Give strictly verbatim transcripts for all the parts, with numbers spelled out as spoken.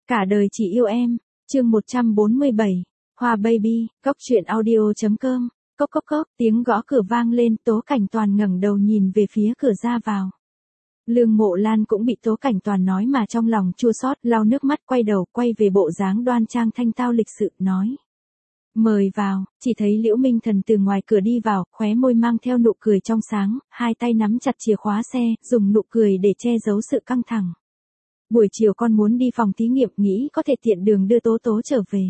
Cả đời chỉ yêu em, chương một trăm bốn mươi bảy, Hoa Baby, cốc truyện audio.com, cốc cốc cốc, tiếng gõ cửa vang lên, Tố Cảnh Toàn ngẩng đầu nhìn về phía cửa ra vào. Lương Mộ Lan cũng bị Tố Cảnh Toàn nói mà trong lòng chua xót, lau nước mắt quay đầu, quay về bộ dáng đoan trang thanh tao lịch sự, nói. Mời vào, chỉ thấy Liễu Minh Thần từ ngoài cửa đi vào, khóe môi mang theo nụ cười trong sáng, hai tay nắm chặt chìa khóa xe, dùng nụ cười để che giấu sự căng thẳng. Buổi chiều con muốn đi phòng thí nghiệm, nghĩ có thể tiện đường đưa Tố Tố trở về.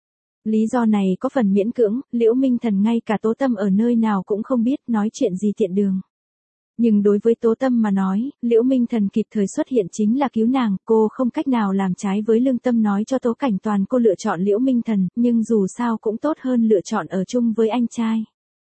Lý do này có phần miễn cưỡng, Liễu Minh Thần ngay cả Tố Tâm ở nơi nào cũng không biết, nói chuyện gì tiện đường. Nhưng đối với Tố Tâm mà nói, Liễu Minh Thần kịp thời xuất hiện chính là cứu nàng, cô không cách nào làm trái với lương tâm nói cho Tố Cảnh Toàn cô lựa chọn Liễu Minh Thần, nhưng dù sao cũng tốt hơn lựa chọn ở chung với anh trai.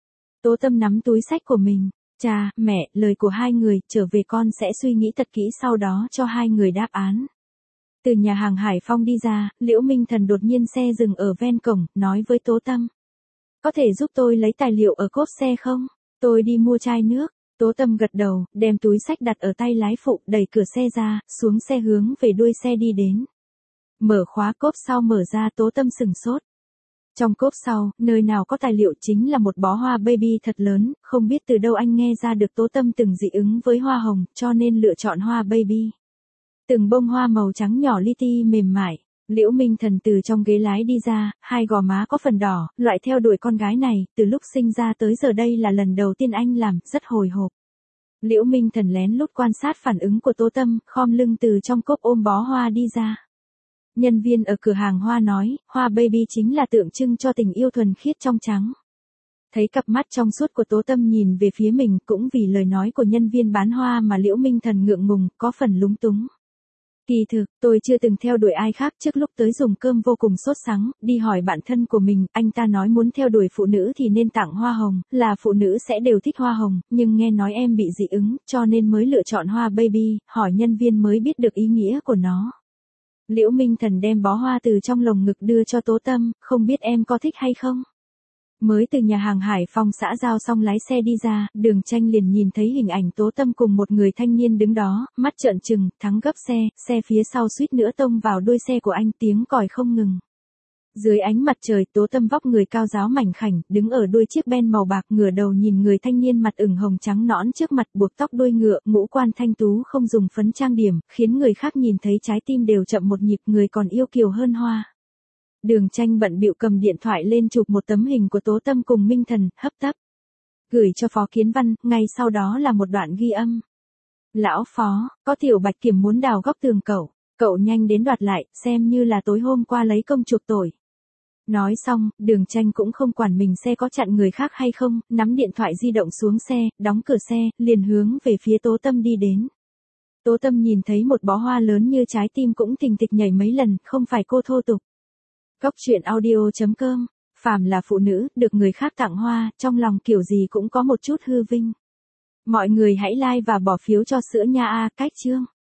Tố Tâm nắm túi xách của mình, cha, mẹ, lời của hai người, trở về con sẽ suy nghĩ thật kỹ sau đó cho hai người đáp án. Từ nhà hàng Hải Phong đi ra, Liễu Minh Thần đột nhiên xe dừng ở ven cổng, nói với Tố Tâm. Có thể giúp tôi lấy tài liệu ở cốp xe không? Tôi đi mua chai nước. Tố Tâm gật đầu, đem túi xách đặt ở tay lái phụ, đẩy cửa xe ra, xuống xe hướng về đuôi xe đi đến. Mở khóa cốp sau mở ra, Tố Tâm sửng sốt. Trong cốp sau, nơi nào có tài liệu chính là một bó hoa baby thật lớn, không biết từ đâu anh nghe ra được Tố Tâm từng dị ứng với hoa hồng, cho nên lựa chọn hoa baby. Từng bông hoa màu trắng nhỏ li ti mềm mại. Liễu Minh Thần từ trong ghế lái đi ra, hai gò má có phần đỏ, loại theo đuổi con gái này, từ lúc sinh ra tới giờ đây là lần đầu tiên anh làm, rất hồi hộp. Liễu Minh Thần lén lút quan sát phản ứng của Tố Tâm, khom lưng từ trong cốp ôm bó hoa đi ra. Nhân viên ở cửa hàng hoa nói, hoa baby chính là tượng trưng cho tình yêu thuần khiết trong trắng. Thấy cặp mắt trong suốt của Tố Tâm nhìn về phía mình, cũng vì lời nói của nhân viên bán hoa mà Liễu Minh Thần ngượng ngùng, có phần lúng túng. Kỳ thực, tôi chưa từng theo đuổi ai khác, trước lúc tới dùng cơm vô cùng sốt sắng, đi hỏi bạn thân của mình, anh ta nói muốn theo đuổi phụ nữ thì nên tặng hoa hồng, là phụ nữ sẽ đều thích hoa hồng, nhưng nghe nói em bị dị ứng, cho nên mới lựa chọn hoa baby, hỏi nhân viên mới biết được ý nghĩa của nó. Liễu Minh Thần đem bó hoa từ trong lồng ngực đưa cho Tố Tâm, không biết em có thích hay không? Mới từ nhà hàng Hải Phong xã giao xong lái xe đi ra, Đường Tranh liền nhìn thấy hình ảnh Tố Tâm cùng một người thanh niên đứng đó, mắt trợn trừng, thắng gấp xe, xe phía sau suýt nữa tông vào đuôi xe của anh, tiếng còi không ngừng. Dưới ánh mặt trời, Tố Tâm vóc người cao ráo mảnh khảnh, đứng ở đuôi chiếc Ben màu bạc, ngửa đầu nhìn người thanh niên mặt ửng hồng trắng nõn trước mặt, buộc tóc đuôi ngựa, ngũ quan thanh tú không dùng phấn trang điểm, khiến người khác nhìn thấy trái tim đều chậm một nhịp, người còn yêu kiều hơn hoa. Đường Tranh bận bịu cầm điện thoại lên chụp một tấm hình của Tố Tâm cùng Minh Thần, hấp tấp. Gửi cho Phó Kiến Văn, ngay sau đó là một đoạn ghi âm. Lão Phó, có tiểu Bạch Kiểm muốn đào góc tường cậu, cậu nhanh đến đoạt lại, xem như là tối hôm qua lấy công chuộc tội. Nói xong, Đường Tranh cũng không quản mình xe có chặn người khác hay không, nắm điện thoại di động xuống xe, đóng cửa xe, liền hướng về phía Tố Tâm đi đến. Tố Tâm nhìn thấy một bó hoa lớn như trái tim cũng thình thịch nhảy mấy lần, không phải cô thô tục. Cốc truyện audio.com, phàm là phụ nữ, được người khác tặng hoa, trong lòng kiểu gì cũng có một chút hư vinh. Mọi người hãy like và bỏ phiếu cho sữa nha a, cách chương.